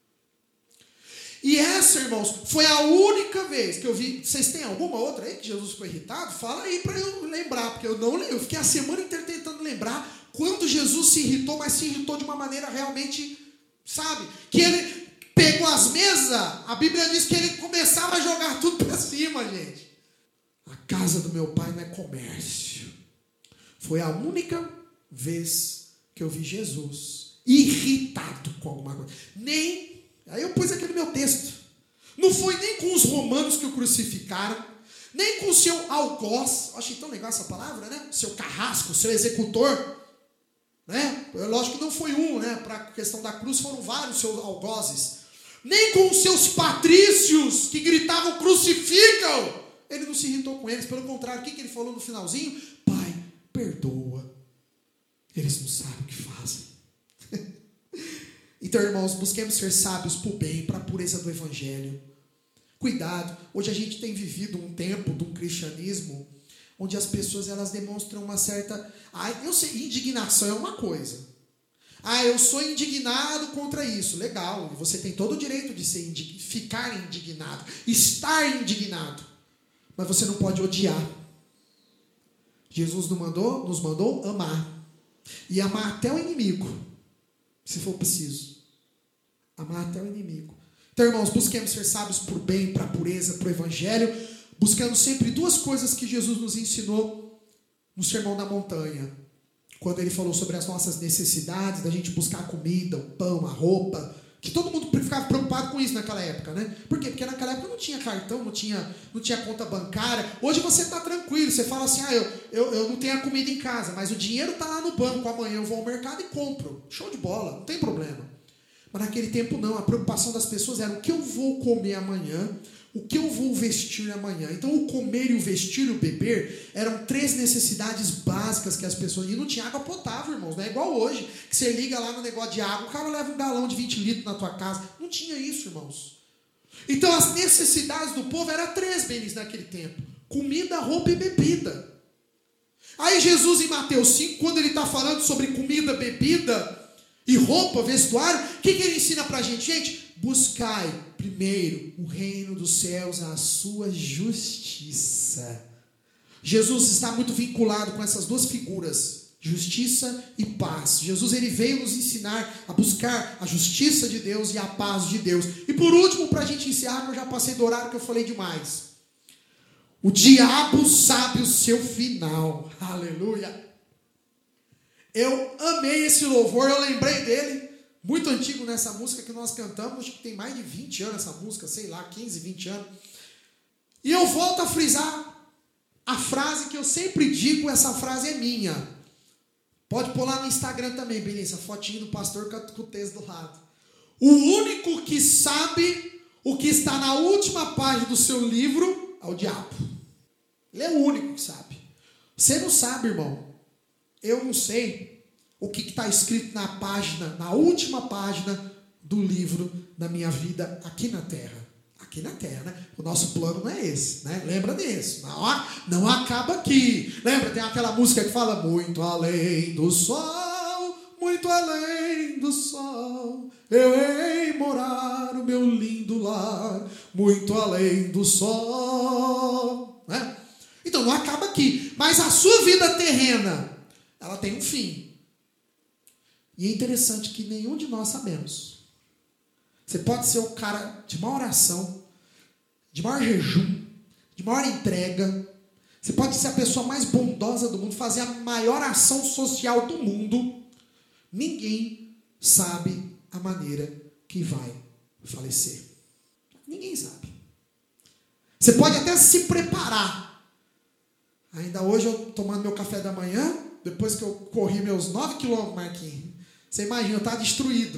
E essa, irmãos, foi a única vez que eu vi. Vocês têm alguma outra aí que Jesus ficou irritado? Fala aí para eu lembrar, porque eu não lembro. Eu fiquei a semana inteira tentando lembrar quando Jesus se irritou, mas se irritou de uma maneira realmente, sabe? Que ele pegou as mesas, a Bíblia diz que ele começava a jogar tudo para cima, gente. A casa do meu pai não é comércio. Foi a única vez que eu vi Jesus irritado com alguma coisa. Aí eu pus aqui no meu texto. Não foi nem com os romanos que o crucificaram, nem com o seu algoz. Achei tão legal essa palavra, né? Seu carrasco, seu executor. Né? Lógico que não foi um, né? Para a questão da cruz foram vários seus algozes. Nem com os seus patrícios que gritavam crucificam. Ele não se irritou com eles, pelo contrário, o que ele falou no finalzinho? Pai, perdoa. Eles não sabem o que fazem. Então, irmãos, busquemos ser sábios para o bem, para a pureza do evangelho. Cuidado, hoje a gente tem vivido um tempo de um cristianismo onde as pessoas elas demonstram uma certa... eu sei, indignação é uma coisa. Eu sou indignado contra isso. Legal, você tem todo o direito de ficar indignado, estar indignado. Mas você não pode odiar. Jesus nos mandou amar. E amar até o inimigo, se for preciso. Amar até o inimigo. Então, irmãos, busquemos ser sábios por bem, para a pureza, para o evangelho, buscando sempre duas coisas que Jesus nos ensinou no Sermão da Montanha. Quando ele falou sobre as nossas necessidades, da gente buscar a comida, o pão, a roupa, que todo mundo ficava preocupado com isso naquela época, né? Por quê? Porque naquela época não tinha cartão, não tinha conta bancária. Hoje você está tranquilo, você fala assim, eu não tenho a comida em casa, mas o dinheiro está lá no banco, amanhã eu vou ao mercado e compro. Show de bola, não tem problema. Mas naquele tempo não, a preocupação das pessoas era o que eu vou comer amanhã, O que eu vou vestir amanhã? Então o comer e o vestir e o beber eram 3 necessidades básicas que as pessoas... E não tinha água potável, irmãos. Não é igual hoje, que você liga lá no negócio de água, o cara leva um galão de 20 litros na tua casa. Não tinha isso, irmãos. Então as necessidades do povo eram 3, Benício, naquele tempo. Comida, roupa e bebida. Aí Jesus, em Mateus 5, quando ele está falando sobre comida, bebida e roupa, vestuário, o que ele ensina para a gente? Gente, buscai primeiro o reino dos céus, a sua justiça. Jesus está muito vinculado com essas 2 figuras, justiça e paz. Jesus, ele veio nos ensinar a buscar a justiça de Deus e a paz de Deus. E por último, para a gente encerrar, que eu já passei do horário que eu falei demais. O diabo sabe o seu final. Aleluia. Eu amei esse louvor, eu lembrei dele. Muito antigo nessa música que nós cantamos. Acho que tem mais de 20 anos essa música, sei lá, 15, 20 anos. E eu volto a frisar a frase que eu sempre digo, essa frase é minha. Pode pôr lá no Instagram também, Benício, a fotinho do pastor com o texto do lado. O único que sabe o que está na última página do seu livro é o diabo. Ele é o único que sabe. Você não sabe, irmão. Eu não sei o que está escrito na página, na última página do livro da minha vida aqui na terra. Aqui na terra, né? O nosso plano não é esse, né? Lembra disso. Não acaba aqui. Lembra? Tem aquela música que fala muito além do sol, muito além do sol, eu hei morar o meu lindo lar, muito além do sol, né? Então não acaba aqui, mas a sua vida terrena, ela tem um fim. E é interessante que nenhum de nós sabemos. Você pode ser o cara de maior oração, de maior jejum, de maior entrega. Você pode ser a pessoa mais bondosa do mundo, fazer a maior ação social do mundo. Ninguém sabe a maneira que vai falecer. Ninguém sabe. Você pode até se preparar. Ainda hoje eu tomando meu café da manhã, depois que eu corri meus 9 quilômetros, Marquinhos, você imagina, eu estava destruído.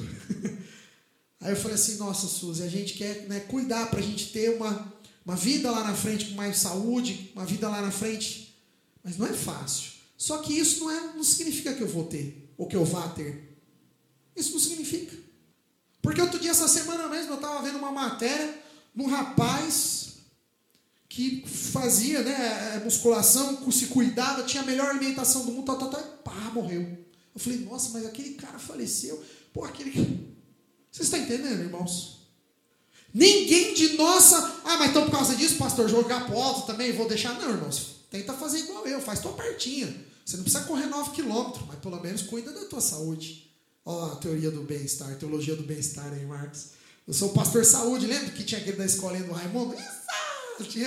Aí eu falei assim, nossa, Suzy, a gente quer, né, cuidar para a gente ter uma vida lá na frente com mais saúde, uma vida lá na frente, mas não é fácil. Só que isso não significa que eu vou ter, ou que eu vá ter. Isso não significa. Porque outro dia, essa semana mesmo, eu estava vendo uma matéria de um rapaz que fazia, né, musculação, se cuidava, tinha a melhor alimentação do mundo, pá, morreu. Eu falei, nossa, mas aquele cara faleceu. Pô, Vocês estão entendendo, irmãos? Ninguém de nossa... mas então por causa disso, pastor, jogar pro alto também, vou deixar... Não, irmãos, tenta fazer igual eu, faz tua partinha. Você não precisa correr 9 quilômetros, mas pelo menos cuida da tua saúde. Ó, a teoria do bem-estar, teologia do bem-estar aí, Marcos. Eu sou o pastor saúde, lembra que tinha aquele da escolinha do Raimundo? Não tinha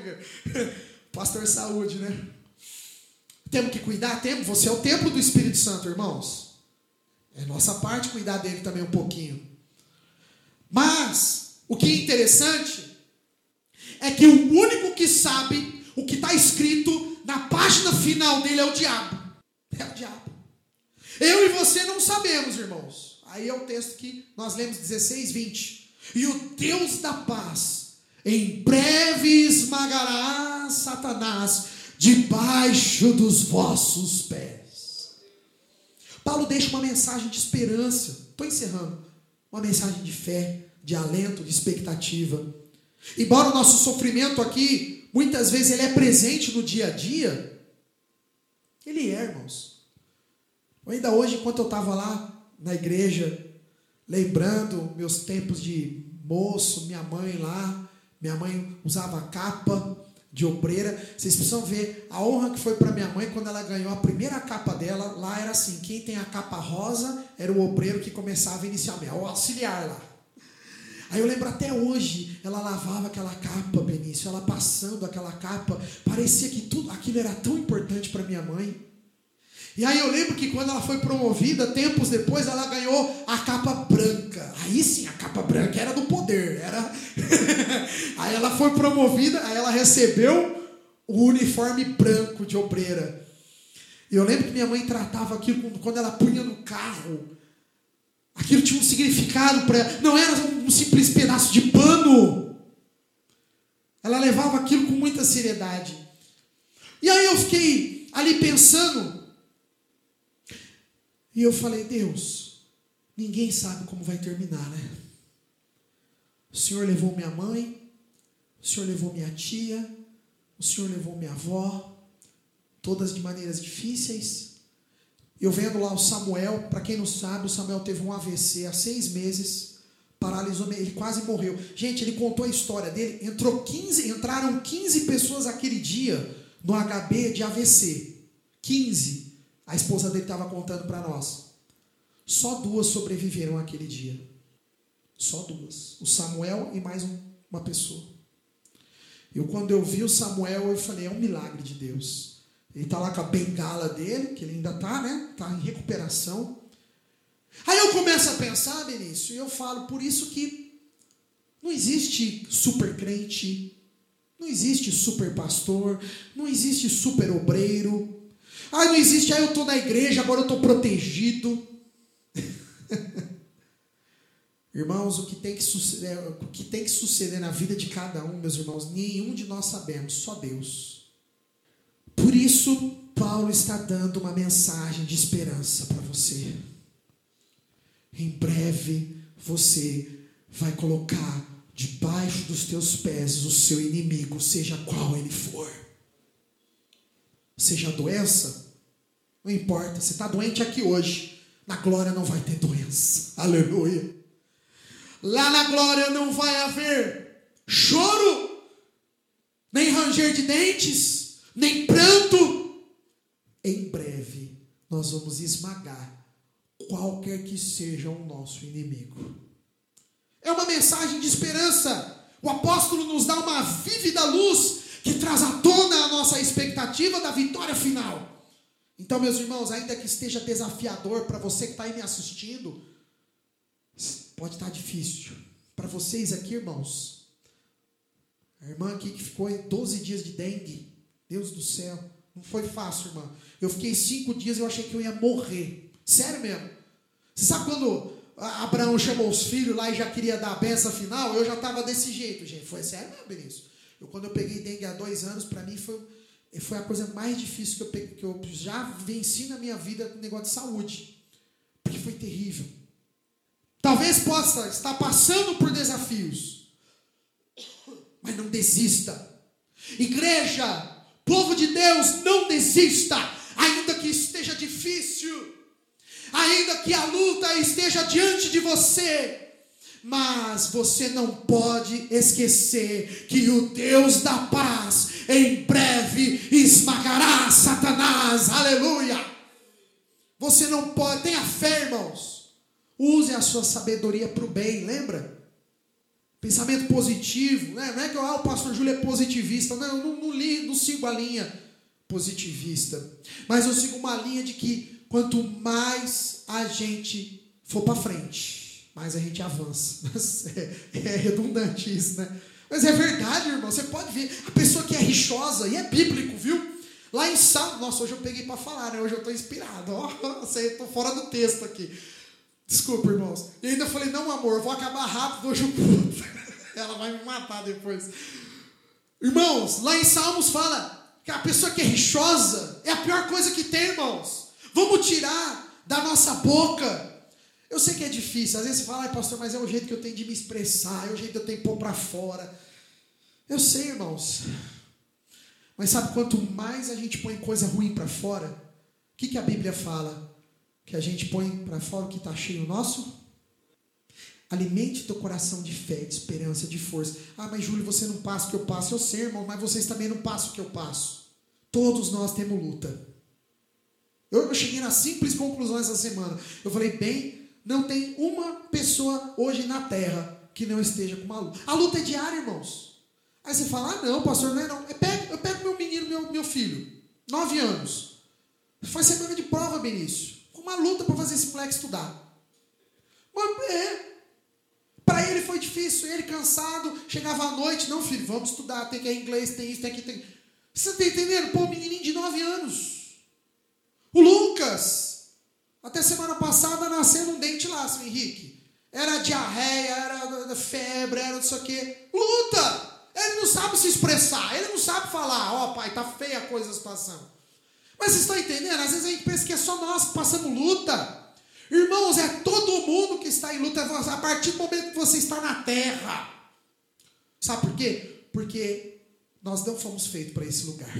pastor saúde, né? Temos que cuidar, temos. Você é o templo do Espírito Santo, irmãos. É nossa parte cuidar dele também um pouquinho. Mas, o que é interessante é que o único que sabe o que está escrito na página final dele é o diabo. É o diabo. Eu e você não sabemos, irmãos. Aí é o texto que nós lemos 16, 20. E o Deus da paz em breve esmagará Satanás debaixo dos vossos pés. Paulo deixa uma mensagem de esperança. Estou encerrando. Uma mensagem de fé, de alento, de expectativa. Embora o nosso sofrimento aqui, muitas vezes ele é presente no dia a dia, ele é, irmãos. Ainda hoje, enquanto eu estava lá na igreja, lembrando meus tempos de moço, minha mãe lá, minha mãe usava capa de obreira. Vocês precisam ver a honra que foi para minha mãe quando ela ganhou a primeira capa dela. Lá era assim, quem tem a capa rosa era o obreiro que começava inicialmente, o auxiliar lá. Aí eu lembro até hoje, ela lavava aquela capa, Benício, ela passando aquela capa, parecia que tudo aquilo era tão importante para minha mãe. E aí eu lembro que quando ela foi promovida, tempos depois, ela ganhou a capa branca. Aí sim, a capa branca era do poder. Aí ela foi promovida, aí ela recebeu o uniforme branco de obreira. E eu lembro que minha mãe tratava aquilo quando ela punha no carro. Aquilo tinha um significado para ela. Não era um simples pedaço de pano. Ela levava aquilo com muita seriedade. E aí eu fiquei ali pensando. E eu falei, Deus, ninguém sabe como vai terminar, né? O Senhor levou minha mãe, o Senhor levou minha tia, o Senhor levou minha avó, todas de maneiras difíceis. Eu vendo lá o Samuel, para quem não sabe, o Samuel teve um AVC há 6 meses, paralisou, ele quase morreu. Gente, ele contou a história dele, entraram 15 pessoas aquele dia no HB de AVC. 15. A esposa dele estava contando para nós. Só 2 sobreviveram aquele dia. Só 2. O Samuel e mais uma pessoa. Quando eu vi o Samuel, eu falei, é um milagre de Deus. Ele está lá com a bengala dele, que ele ainda está, né? Está em recuperação. Aí eu começo a pensar, Benício, e eu falo, por isso que não existe super crente, não existe super pastor, não existe super obreiro. Não existe, eu estou na igreja, agora eu estou protegido. Irmãos, o que tem que suceder na vida de cada um, meus irmãos, nenhum de nós sabemos, só Deus. Por isso, Paulo está dando uma mensagem de esperança para você. Em breve, você vai colocar debaixo dos teus pés o seu inimigo, seja qual ele for. Seja a doença, não importa, você está doente aqui hoje, na glória não vai ter doença, aleluia. Lá na glória não vai haver choro, nem ranger de dentes, nem pranto. Em breve nós vamos esmagar qualquer que seja o nosso inimigo. É uma mensagem de esperança. O apóstolo nos dá uma vívida luz que traz à tona a nossa expectativa da vitória final. Então, meus irmãos, ainda que esteja desafiador para você que está aí me assistindo, pode estar difícil. Para vocês aqui, irmãos, a irmã aqui que ficou 12 dias de dengue, Deus do céu, não foi fácil, irmã. Eu fiquei 5 dias e eu achei que eu ia morrer. Sério mesmo. Você sabe quando Abraão chamou os filhos lá e já queria dar a benção final? Eu já estava desse jeito, gente. Foi sério mesmo, Benício. Quando eu peguei dengue há 2 anos, para mim foi a coisa mais difícil que eu já venci na minha vida com o negócio de saúde. Porque foi terrível. Talvez possa estar passando por desafios, mas não desista. Igreja, povo de Deus, não desista, ainda que esteja difícil, ainda que a luta esteja diante de você. Mas você não pode esquecer que o Deus da paz em breve esmagará Satanás, aleluia. Você não pode, tenha fé, irmãos. Use a sua sabedoria para o bem, lembra? Pensamento positivo, né? Não é que o pastor Júlio é positivista, não, eu não sigo a linha positivista, mas eu sigo uma linha de que quanto mais a gente for para frente, mais a gente avança. É redundante isso, né? Mas é verdade, irmão, você pode ver, a pessoa que é rixosa, e é bíblico, viu? Lá em Salmos, nossa, hoje eu peguei para falar, né? Hoje eu estou inspirado, estou fora do texto aqui. Desculpa, irmãos. E ainda falei, não, amor, eu vou acabar rápido, hoje eu pulo. Ela vai me matar depois. Irmãos, lá em Salmos fala que a pessoa que é rixosa é a pior coisa que tem, irmãos. Vamos tirar da nossa boca. Eu sei que é difícil, às vezes você fala, pastor, mas é o jeito que eu tenho de me expressar, é o jeito que eu tenho de pôr para fora. Eu sei, irmãos. Mas sabe, quanto mais a gente põe coisa ruim para fora, o que a Bíblia fala? Que a gente põe para fora o que está cheio nosso? Alimente teu coração de fé, de esperança, de força. Mas Júlio, você não passa o que eu passo. Eu sei, irmão, mas vocês também não passam o que eu passo. Todos nós temos luta. Eu cheguei na simples conclusão essa semana. Eu falei, não tem uma pessoa hoje na terra que não esteja com uma luta. A luta é diária, irmãos. Aí você fala, não, pastor, não é não. Eu pego meu menino, meu filho, 9 anos. Faz semana de prova, Benício. Uma luta para fazer esse moleque estudar. Mas para ele foi difícil, ele cansado, chegava à noite, não, filho, vamos estudar, tem que ir inglês, tem isso, tem aquilo, tem. Você está entendendo? Pô, um menininho de 9 anos. O Lucas, até semana passada, nasceu um dente lá, seu Henrique. Era diarreia, era febre, era não sei o quê. Luta! Ele não sabe se expressar, ele não sabe falar, ó pai, tá feia a coisa, a situação. Mas vocês estão entendendo? Às vezes a gente pensa que é só nós que passamos luta. Irmãos, é todo mundo que está em luta a partir do momento que você está na terra. Sabe por quê? Porque nós não fomos feitos para esse lugar.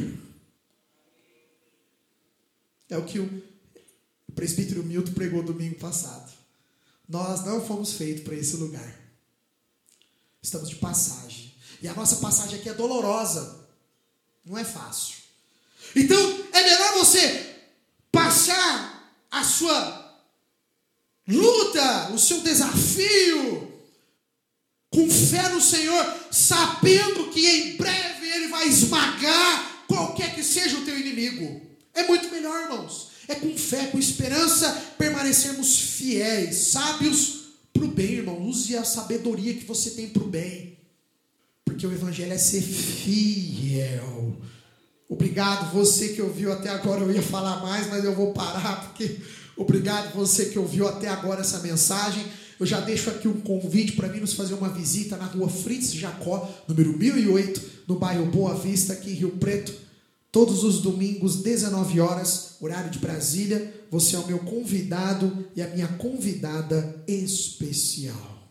É o que o presbítero Milton pregou domingo passado. Nós não fomos feitos para esse lugar. Estamos de passagem. E a nossa passagem aqui é dolorosa. Não é fácil. Então, é melhor você passar a sua luta, o seu desafio, com fé no Senhor, sabendo que em breve Ele vai esmagar qualquer que seja o teu inimigo. É muito melhor, irmãos. É com fé, com esperança, permanecermos fiéis, sábios para o bem, irmão. Use a sabedoria que você tem para o bem. Porque o evangelho é ser fiel. Obrigado você que ouviu até agora. Eu ia falar mais, mas eu vou parar, porque obrigado você que ouviu até agora essa mensagem. Eu já deixo aqui um convite para mim nos fazer uma visita na rua Fritz Jacó, número 1008, no bairro Boa Vista, aqui em Rio Preto. Todos os domingos, 19 horas, horário de Brasília. Você é o meu convidado e a minha convidada especial.